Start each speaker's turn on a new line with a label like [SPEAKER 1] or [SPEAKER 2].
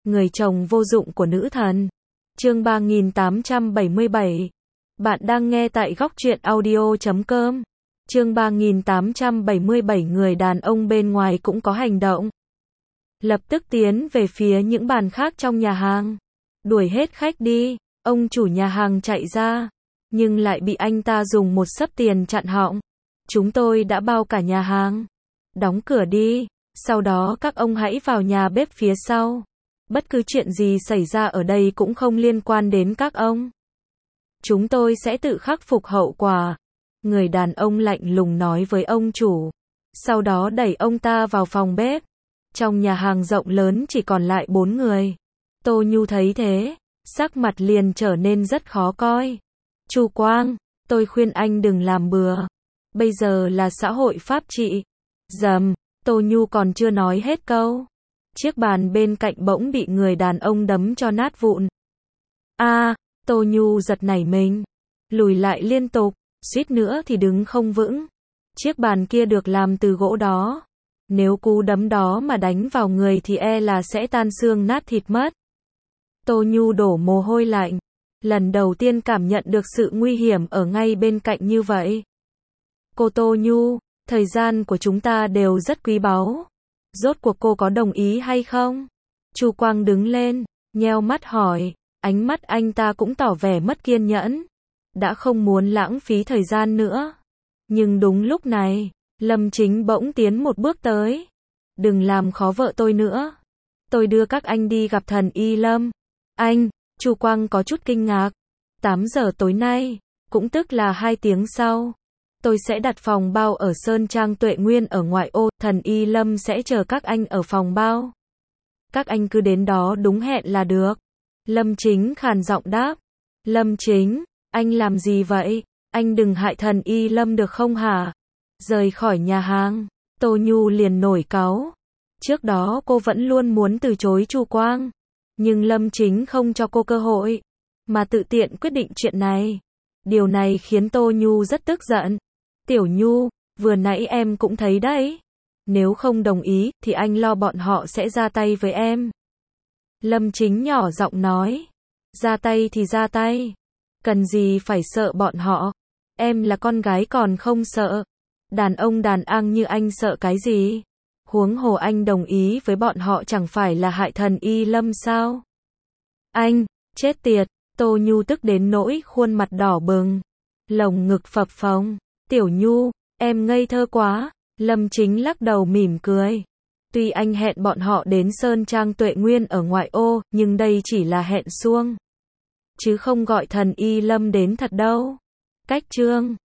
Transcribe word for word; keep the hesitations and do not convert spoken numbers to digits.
[SPEAKER 1] Người chồng vô dụng của nữ thần. Chương ba nghìn tám trăm bảy mươi bảy. Bạn đang nghe tại góc truyện audio chấm com. Chương ba nghìn tám trăm bảy mươi bảy. Người đàn ông bên ngoài cũng có hành động. Lập tức tiến về phía những bàn khác trong nhà hàng. Đuổi hết khách đi. Ông chủ nhà hàng chạy ra, nhưng lại bị anh ta dùng một xấp tiền chặn họng. Chúng tôi đã bao cả nhà hàng. Đóng cửa đi. Sau đó các ông hãy vào nhà bếp phía sau. Bất cứ chuyện gì xảy ra ở đây cũng không liên quan đến các ông. Chúng tôi sẽ tự khắc phục hậu quả. Người đàn ông lạnh lùng nói với ông chủ. Sau đó đẩy ông ta vào phòng bếp. Trong nhà hàng rộng lớn chỉ còn lại bốn người. Tô Nhu thấy thế, sắc mặt liền trở nên rất khó coi. Chu Quang, tôi khuyên anh đừng làm bừa. Bây giờ là xã hội pháp trị. Dầm, Tô Nhu còn chưa nói hết câu. Chiếc bàn bên cạnh bỗng bị người đàn ông đấm cho nát vụn. A, à, Tô Nhu giật nảy mình, lùi lại liên tục, suýt nữa thì đứng không vững. Chiếc bàn kia được làm từ gỗ đó. Nếu cú đấm đó mà đánh vào người thì e là sẽ tan xương nát thịt mất. Tô Nhu đổ mồ hôi lạnh. Lần đầu tiên cảm nhận được sự nguy hiểm ở ngay bên cạnh như vậy. Cô Tô Nhu, thời gian của chúng ta đều rất quý báu. Rốt cuộc cô có đồng ý hay không? Chu Quang đứng lên, nheo mắt hỏi. Ánh mắt anh ta cũng tỏ vẻ mất kiên nhẫn. Đã không muốn lãng phí thời gian nữa. Nhưng đúng lúc này, Lâm Chính bỗng tiến một bước tới. Đừng làm khó vợ tôi nữa. Tôi đưa các anh đi gặp thần y Lâm. Anh, Chu Quang có chút kinh ngạc. tám giờ tối nay, cũng tức là hai tiếng sau. Tôi sẽ đặt phòng bao ở Sơn Trang Tuệ Nguyên ở ngoại ô, thần y Lâm sẽ chờ các anh ở phòng bao. Các anh cứ đến đó đúng hẹn là được. Lâm Chính khàn giọng đáp. Lâm Chính, anh làm gì vậy? Anh đừng hại thần y Lâm được không hả? Rời khỏi nhà hàng, Tô Nhu liền nổi cáu. Trước đó cô vẫn luôn muốn từ chối Chu Quang. Nhưng Lâm Chính không cho cô cơ hội, mà tự tiện quyết định chuyện này. Điều này khiến Tô Nhu rất tức giận. Tiểu Nhu, vừa nãy em cũng thấy đấy. Nếu không đồng ý, thì anh lo bọn họ sẽ ra tay với em. Lâm Chính nhỏ giọng nói. Ra tay thì ra tay. Cần gì phải sợ bọn họ. Em là con gái còn không sợ. Đàn ông đàn ang như anh sợ cái gì? Huống hồ anh đồng ý với bọn họ chẳng phải là hại thần y Lâm sao? Anh, chết tiệt. Tô Nhu tức đến nỗi khuôn mặt đỏ bừng. Lồng ngực phập phồng. Tiểu Nhu, em ngây thơ quá. Lâm Chính lắc đầu mỉm cười. Tuy anh hẹn bọn họ đến Sơn Trang Tuệ Nguyên ở ngoại ô, nhưng đây chỉ là hẹn suông. Chứ không gọi thần y Lâm đến thật đâu. Cách chương